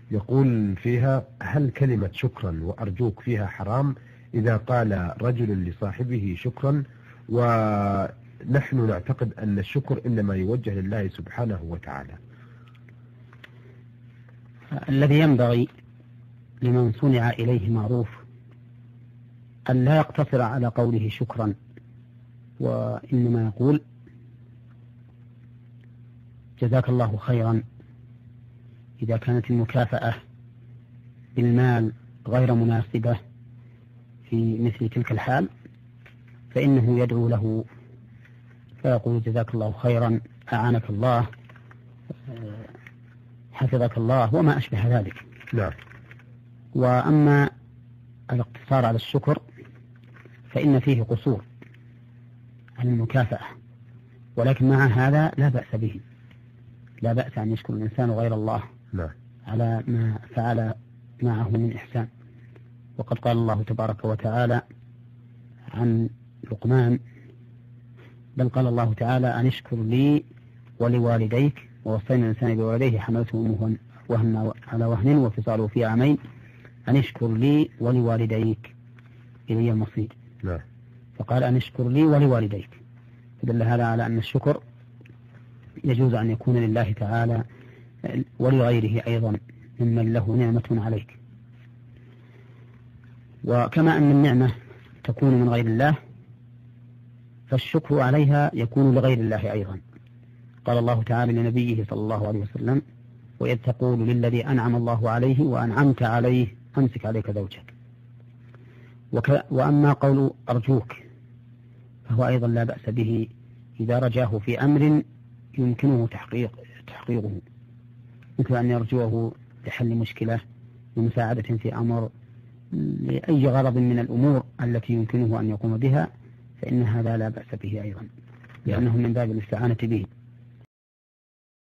يقول فيها: هل كلمة شكرا وأرجوك فيها حرام إذا قال رجل لصاحبه شكرا، ونحن نعتقد أن الشكر إنما يوجه لله سبحانه وتعالى؟ الذي ينبغي لمن صنع إليه معروف أن لا يقتصر على قوله شكرا، وإنما يقول: جزاك الله خيرا، إذا كانت المكافأة بالمال غير مناسبة في مثل تلك الحال فإنه يدعو له فيقول: جزاك الله خيرا، أعانك الله، حفظك الله، وما أشبه ذلك. لا. وأما الاقتصار على الشكر فإن فيه قصور عن المكافأة، ولكن مع هذا لا بأس به، لا بأس أن يشكر الإنسان غير الله لا. على ما فعل معه من إحسان. وقد قال الله تبارك وتعالى عن لقمان: بل قال الله تعالى: أن اشكر لي ولوالديك ووصينا الإنسان بوالديه حملته أمه وهن على وهن وفصاله في عامين أن اشكر لي ولوالديك إلي المصير. لا. فقال: أن اشكر لي ولوالديك، فدل هذا على أن الشكر يجوز أن يكون لله تعالى ولغيره أيضا ممن له نعمة عليك. وكما أن النعمة تكون من غير الله فالشكر عليها يكون لغير الله أيضا. قال الله تعالى لنبيه صلى الله عليه وسلم: وإذ تقول للذي أنعم الله عليه وأنعمت عليه أمسك عليك زوجك. وأما قول أرجوك فهو أيضا لا بأس به إذا رجاه في أمر يمكنه تحقيقه، مثل أن يرجوه لحل مشكلة، لمساعدة في أمر، لأي غرض من الأمور التي يمكنه أن يقوم بها، فإن هذا لا بأس به أيضا، لأنه من باب الاستعانة به.